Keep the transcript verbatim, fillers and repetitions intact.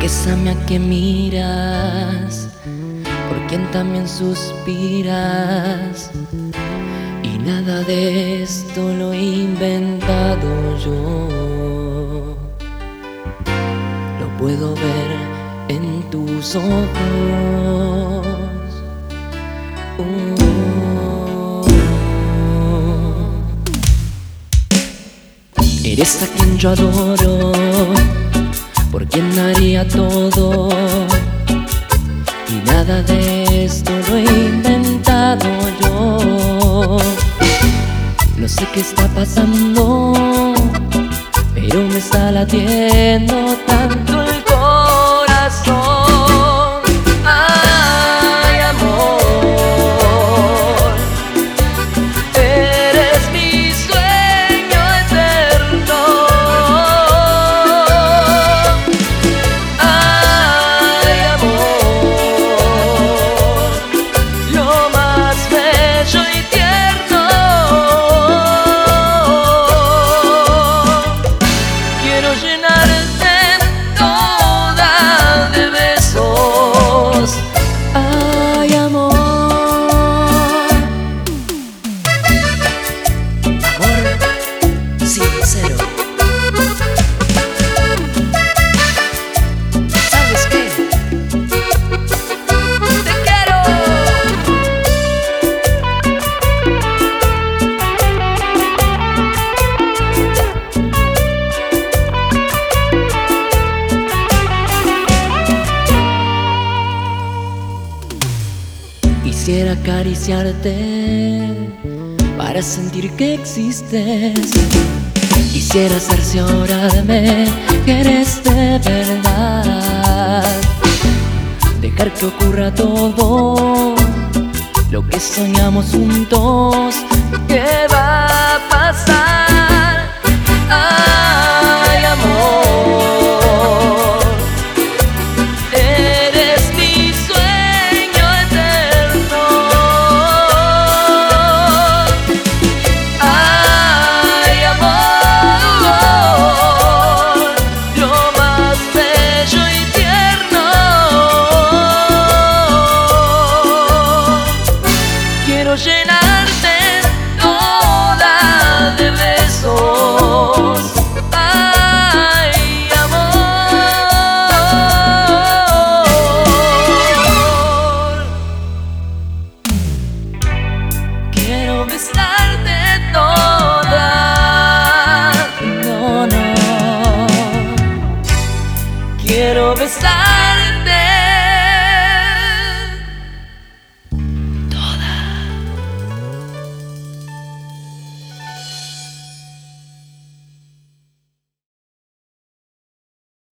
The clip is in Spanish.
Bésame a que miras, por quien también suspiras. Y nada de esto lo he inventado yo. Lo puedo ver en tus ojos. Uh. Eres a quien yo adoro, por quien haría todo. Y nada de esto lo he inventado yo. No sé qué está pasando, pero me está latiendo tanto el corazón. Ay, amor, eres mi sueño eterno. Ay, amor, lo más bello y tierno. Quiero llenarte toda de besos. Ay, amor. Amor sincero. ¿Sabes qué? ¡Te quiero! Quisiera acariciarte para sentir que existes. Quisiera cerciorarme que eres de verdad. Dejar que ocurra todo lo que soñamos juntos. ¿Qué va a pasar? Ay, amor, eres mi sueño eterno. Ay, amor, lo más bello y tierno. Quiero llenarte toda de besos. Ay, amor, quiero besarte toda. No, no, quiero besarte.